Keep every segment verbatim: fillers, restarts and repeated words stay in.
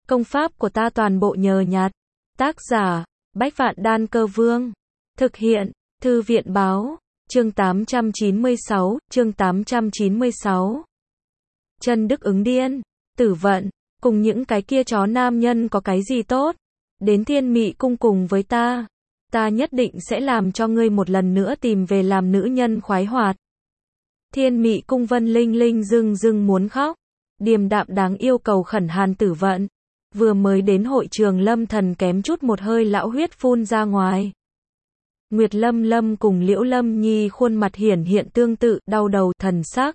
Công pháp của ta toàn bộ nhờ nhặt. Tác giả, Bách Vạn Đan Cơ Vương. Thực hiện, Thư viện Báo. Chương tám trăm chín mươi sáu, chương tám trăm chín mươi sáu. Chân Đức ứng điên, Tử Vận, cùng những cái kia chó nam nhân có cái gì tốt? Đến Thiên Mị cung cùng với ta. Ta nhất định sẽ làm cho ngươi một lần nữa tìm về làm nữ nhân khoái hoạt. Thiên Mị cung Vân Linh Linh dưng dưng muốn khóc. Điềm đạm đáng yêu cầu khẩn Hàn Tử Vận. Vừa mới đến hội trường Lâm Thần kém chút một hơi lão huyết phun ra ngoài. Nguyệt Lâm Lâm cùng Liễu Lâm Nhi khuôn mặt hiển hiện tương tự, đau đầu, thần sắc.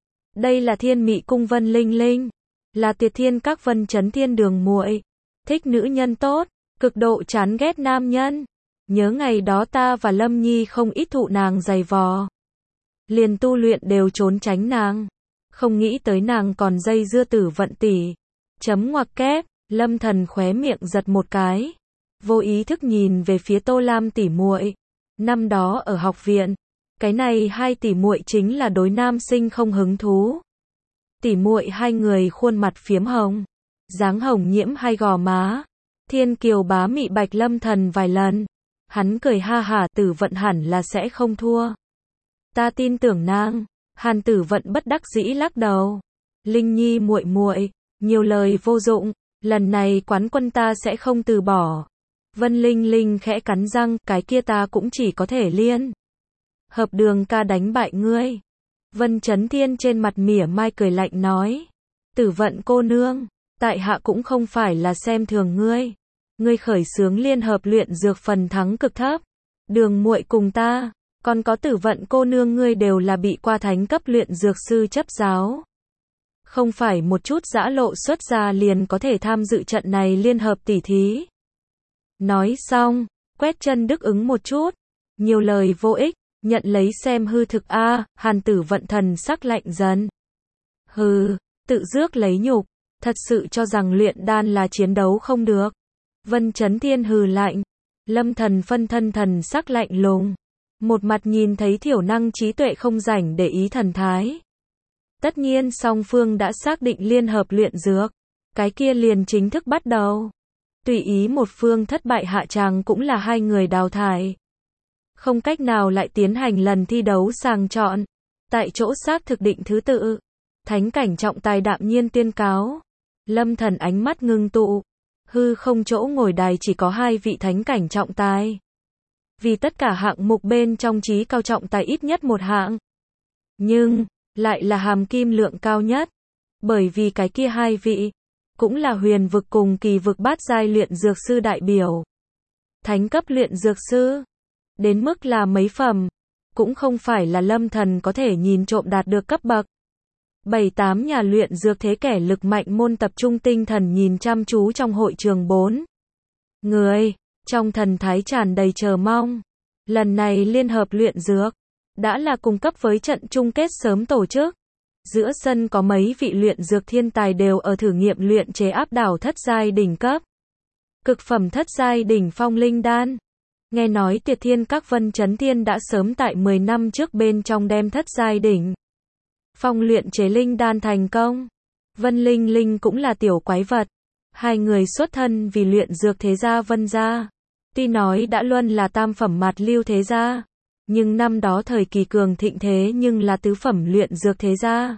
Đây là Thiên Mị cung Vân Linh Linh, là Tiệt Thiên các Vân Chấn Thiên đường muội, thích nữ nhân tốt, cực độ chán ghét nam nhân. Nhớ ngày đó ta và Lâm Nhi không ít thụ nàng giày vò, liền tu luyện đều trốn tránh nàng, không nghĩ tới nàng còn dây dưa Tử Vận tỷ. Chấm ngoặc kép, Lâm Thần khóe miệng giật một cái, vô ý thức nhìn về phía Tô Lam tỷ muội. Năm đó ở học viện, cái này hai tỷ muội chính là đối nam sinh không hứng thú. Tỷ muội hai người khuôn mặt phiếm hồng, dáng hồng nhiễm hai gò má. Thiên Kiều bá mị bạch Lâm Thần vài lần. Hắn cười ha hả, Tử Vận hẳn là sẽ không thua. Ta tin tưởng nàng. Hàn Tử Vận bất đắc dĩ lắc đầu. Linh Nhi muội muội, nhiều lời vô dụng, lần này quán quân ta sẽ không từ bỏ. Vân Linh Linh khẽ cắn răng, cái kia ta cũng chỉ có thể liên hợp Đường ca đánh bại ngươi. Vân Chấn Thiên trên mặt mỉa mai cười lạnh nói. Tử Vận cô nương, tại hạ cũng không phải là xem thường ngươi. Ngươi khởi xướng liên hợp luyện dược phần thắng cực thấp. Đường muội cùng ta, còn có Tử Vận cô nương ngươi đều là bị qua thánh cấp luyện dược sư chấp giáo. Không phải một chút dã lộ xuất ra liền có thể tham dự trận này liên hợp tỉ thí. Nói xong, quét chân Đức ứng một chút. Nhiều lời vô ích, nhận lấy xem hư thực a. À, Hàn Tử Vận thần sắc lạnh dần. Hừ, tự rước lấy nhục, thật sự cho rằng luyện đan là chiến đấu không được. Vân Chấn Thiên hừ lạnh. Lâm Thần phân thân thần sắc lạnh lùng, một mặt nhìn thấy thiểu năng trí tuệ không rảnh để ý thần thái. Tất nhiên song phương đã xác định liên hợp luyện dược, cái kia liền chính thức bắt đầu. Tùy ý một phương thất bại hạ tràng cũng là hai người đào thải. Không cách nào lại tiến hành lần thi đấu sàng chọn. Tại chỗ xác thực định thứ tự. Thánh cảnh trọng tài đạm nhiên tuyên cáo. Lâm Thần ánh mắt ngưng tụ. Hư không chỗ ngồi đài chỉ có hai vị thánh cảnh trọng tài. Vì tất cả hạng mục bên trong trí cao trọng tài ít nhất một hạng. Nhưng, lại là hàm kim lượng cao nhất. Bởi vì cái kia hai vị, cũng là huyền vực cùng kỳ vực bát giai luyện dược sư đại biểu. Thánh cấp luyện dược sư, đến mức là mấy phẩm, cũng không phải là Lâm Thần có thể nhìn trộm đạt được cấp bậc. Bảy tám nhà luyện dược thế kẻ lực mạnh môn tập trung tinh thần nhìn chăm chú trong hội trường bốn người, trong thần thái tràn đầy chờ mong. Lần này liên hợp luyện dược, đã là cung cấp với trận chung kết sớm tổ chức. Giữa sân có mấy vị luyện dược thiên tài đều ở thử nghiệm luyện chế áp đảo thất giai đỉnh cấp. Cực phẩm thất giai đỉnh phong linh đan. Nghe nói Tiệt Thiên các Vân Chấn Thiên đã sớm tại mười năm trước bên trong đem thất giai đỉnh phong luyện chế linh đan thành công. Vân Linh Linh cũng là tiểu quái vật. Hai người xuất thân vì luyện dược thế gia Vân gia. Tuy nói đã luân là tam phẩm mạt lưu thế gia, nhưng năm đó thời kỳ cường thịnh thế nhưng là tứ phẩm luyện dược thế gia.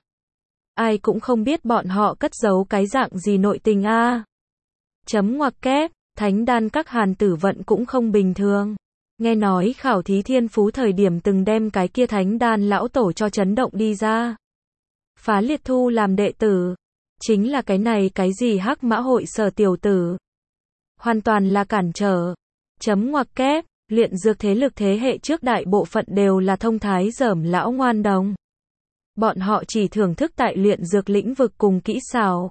Ai cũng không biết bọn họ cất giấu cái dạng gì nội tình a. À. Chấm ngoặc kép, thánh đan các Hàn Tử Vận cũng không bình thường. Nghe nói khảo thí thiên phú thời điểm từng đem cái kia thánh đan lão tổ cho chấn động đi ra. Phá liệt thu làm đệ tử. Chính là cái này cái gì hắc mã hội sở tiểu tử. Hoàn toàn là cản trở. Chấm ngoặc kép, luyện dược thế lực thế hệ trước đại bộ phận đều là thông thái dởm lão ngoan đồng. Bọn họ chỉ thưởng thức tại luyện dược lĩnh vực cùng kỹ xảo.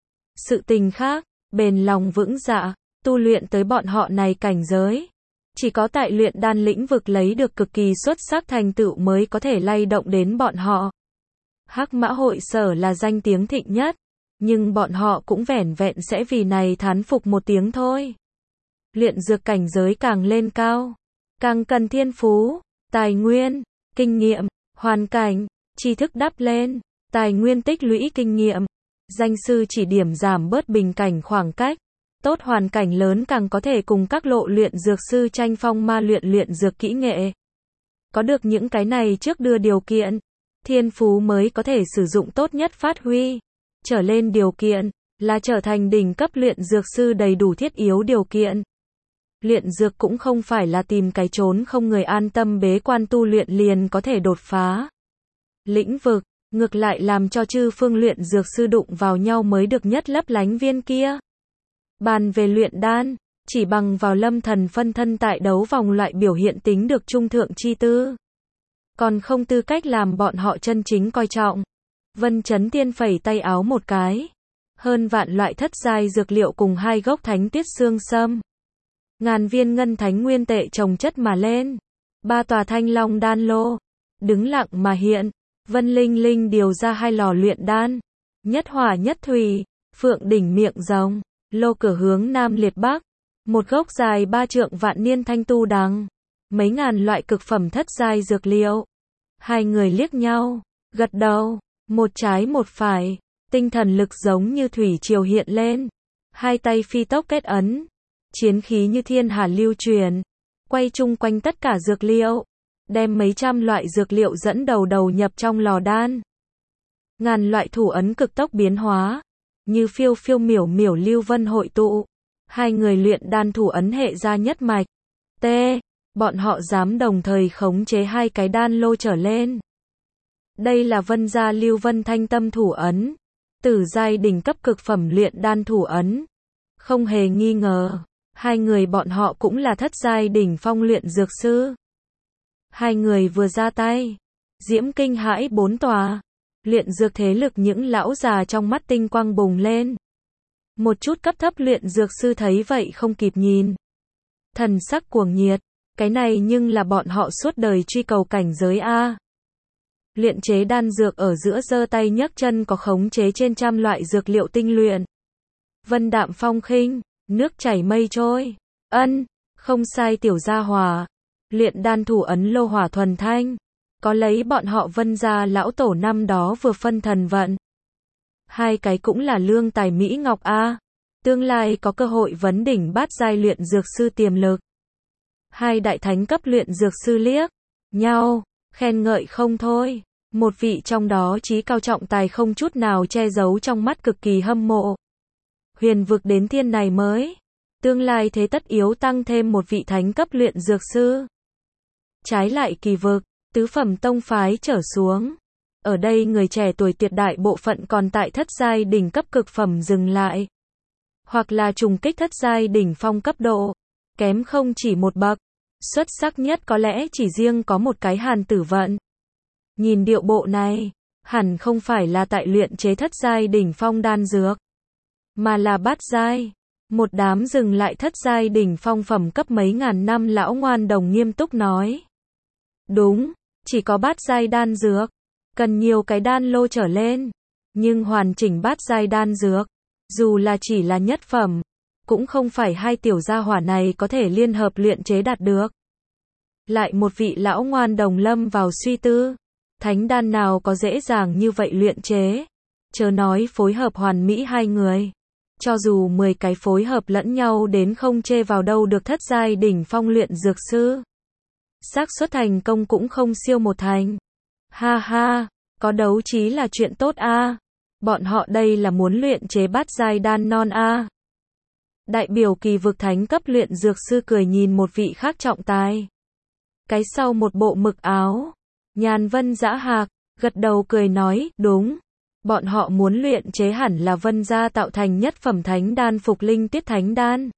Sự tình khác, bền lòng vững dạ, tu luyện tới bọn họ này cảnh giới. Chỉ có tại luyện đan lĩnh vực lấy được cực kỳ xuất sắc thành tựu mới có thể lay động đến bọn họ. Hắc mã hội sở là danh tiếng thịnh nhất, nhưng bọn họ cũng vẻn vẹn sẽ vì này thán phục một tiếng thôi. Luyện dược cảnh giới càng lên cao, càng cần thiên phú, tài nguyên, kinh nghiệm, hoàn cảnh, tri thức đắp lên, tài nguyên tích lũy kinh nghiệm, Danh sư chỉ điểm giảm bớt bình cảnh khoảng cách. Tốt hoàn cảnh lớn càng có thể cùng các lộ luyện dược sư tranh phong ma luyện luyện dược kỹ nghệ. Có được những cái này trước đưa điều kiện, thiên phú mới có thể sử dụng tốt nhất phát huy. Trở lên điều kiện, là trở thành đỉnh cấp luyện dược sư đầy đủ thiết yếu điều kiện. Luyện dược cũng không phải là tìm cái chốn không người an tâm bế quan tu luyện liền có thể đột phá lĩnh vực, ngược lại làm cho chư phương luyện dược sư đụng vào nhau mới được nhất lấp lánh viên kia. Bàn về luyện đan, chỉ bằng vào lâm thần phân thân tại đấu vòng loại biểu hiện tính được trung thượng chi tư. Còn không tư cách làm bọn họ chân chính coi trọng. Vân Chấn Tiên phẩy tay áo một cái. Hơn vạn loại thất giai dược liệu cùng hai gốc thánh tiết xương sâm. Ngàn viên ngân thánh nguyên tệ chồng chất mà lên. Ba tòa thanh long đan lô. Đứng lặng mà hiện. Vân Linh Linh điều ra hai lò luyện đan. Nhất hỏa nhất thủy. Phượng đỉnh miệng rồng. Lô cửa hướng nam liệt bắc. Một gốc dài ba trượng vạn niên thanh tu đằng. Mấy ngàn loại cực phẩm thất giai dược liệu. Hai người liếc nhau. Gật đầu. Một trái một phải. Tinh thần lực giống như thủy triều hiện lên. Hai tay phi tốc kết ấn. Chiến khí như thiên hà lưu truyền. Quay chung quanh tất cả dược liệu. Đem mấy trăm loại dược liệu dẫn đầu đầu nhập trong lò đan. Ngàn loại thủ ấn cực tốc biến hóa. Như phiêu phiêu miểu miểu lưu vân hội tụ. Hai người luyện đan thủ ấn hệ ra nhất mạch. T. Bọn họ dám đồng thời khống chế hai cái đan lô trở lên. Đây là Vân gia Lưu Vân Thanh Tâm thủ ấn. Tử giai đỉnh cấp cực phẩm luyện đan thủ ấn. Không hề nghi ngờ, hai người bọn họ cũng là thất giai đỉnh phong luyện dược sư. Hai người vừa ra tay, diễm kinh hãi bốn tòa. Luyện dược thế lực những lão già trong mắt tinh quang bùng lên. Một chút cấp thấp luyện dược sư thấy vậy không kịp nhìn. Thần sắc cuồng nhiệt, cái này nhưng là bọn họ suốt đời truy cầu cảnh giới A. Luyện chế đan dược ở giữa giơ tay nhấc chân có khống chế trên trăm loại dược liệu tinh luyện. Vân đạm phong khinh, nước chảy mây trôi. Ân, không sai tiểu gia hòa. Luyện đan thủ ấn lô hỏa thuần thanh. Có lấy bọn họ Vân gia lão tổ năm đó vừa phân thần vận. Hai cái cũng là lương tài Mỹ Ngọc A. Tương lai có cơ hội vấn đỉnh bát giai luyện dược sư tiềm lực. Hai đại thánh cấp luyện dược sư liếc nhau, khen ngợi không thôi. Một vị trong đó trí cao trọng tài không chút nào che giấu trong mắt cực kỳ hâm mộ. Huyền vực đến thiên này mới. Tương lai thế tất yếu tăng thêm một vị thánh cấp luyện dược sư. Trái lại kỳ vực, tứ phẩm tông phái trở xuống. Ở đây người trẻ tuổi tuyệt đại bộ phận còn tại thất giai đỉnh cấp cực phẩm dừng lại. Hoặc là trùng kích thất giai đỉnh phong cấp độ. Kém không chỉ một bậc. Xuất sắc nhất có lẽ chỉ riêng có một cái Hàn Tử Vận. Nhìn điệu bộ này, hẳn không phải là tại luyện chế thất giai đỉnh phong đan dược, mà là bát giai. Một đám dừng lại thất giai đỉnh phong phẩm cấp mấy ngàn năm lão ngoan đồng nghiêm túc nói. Đúng, chỉ có bát giai đan dược, cần nhiều cái đan lô trở lên. Nhưng hoàn chỉnh bát giai đan dược, dù là chỉ là nhất phẩm, cũng không phải hai tiểu gia hỏa này có thể liên hợp luyện chế đạt được. Lại một vị lão ngoan đồng lâm vào suy tư. Thánh đan nào có dễ dàng như vậy luyện chế. Chớ nói phối hợp hoàn mỹ hai người. Cho dù mười cái phối hợp lẫn nhau đến không chê vào đâu được thất giai đỉnh phong luyện dược sư. Xác suất thành công cũng không siêu một thành. Ha ha, có đấu trí là chuyện tốt a. Bọn họ đây là muốn luyện chế bát giai đan non a. Đại biểu kỳ vực thánh cấp luyện dược sư cười nhìn một vị khác trọng tài. Cái sau một bộ mực áo. Nhàn Vân Dã Hạc, gật đầu cười nói, đúng. Bọn họ muốn luyện chế hẳn là Vân gia tạo thành nhất phẩm thánh đan phục linh tiết thánh đan.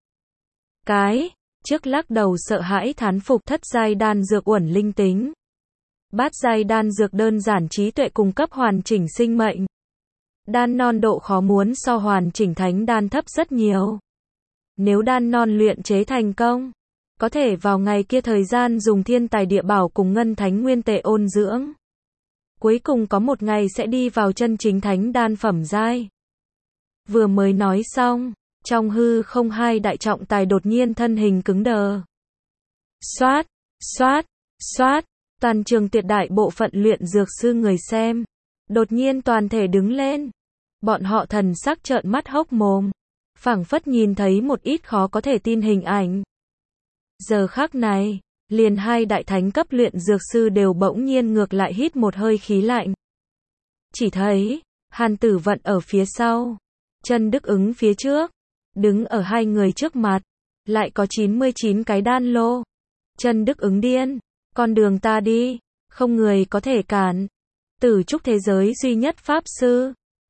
Cái, trước lắc đầu sợ hãi thán phục thất giai đan dược uẩn linh tính. Bát giai đan dược đơn giản trí tuệ cung cấp hoàn chỉnh sinh mệnh. Đan non độ khó muốn so hoàn chỉnh thánh đan thấp rất nhiều. Nếu đan non luyện chế thành công, có thể vào ngày kia thời gian dùng thiên tài địa bảo cùng ngân thánh nguyên tệ ôn dưỡng. Cuối cùng có một ngày sẽ đi vào chân chính thánh đan phẩm giai. Vừa mới nói xong, trong hư không hai đại trọng tài đột nhiên thân hình cứng đờ. Xoát, xoát, xoát, toàn trường tuyệt đại bộ phận luyện dược sư người xem. Đột nhiên toàn thể đứng lên. Bọn họ thần sắc trợn mắt hốc mồm, phảng phất nhìn thấy một ít khó có thể tin hình ảnh. Giờ khắc này, liền hai đại thánh cấp luyện dược sư đều bỗng nhiên ngược lại hít một hơi khí lạnh. Chỉ thấy, Hàn Tử Vận ở phía sau, Trần Đức Ứng phía trước, đứng ở hai người trước mặt, lại có chín mươi chín cái đan lô. Trần Đức Ứng điên, con đường ta đi, không người có thể cản. Tử trúc thế giới duy nhất pháp sư,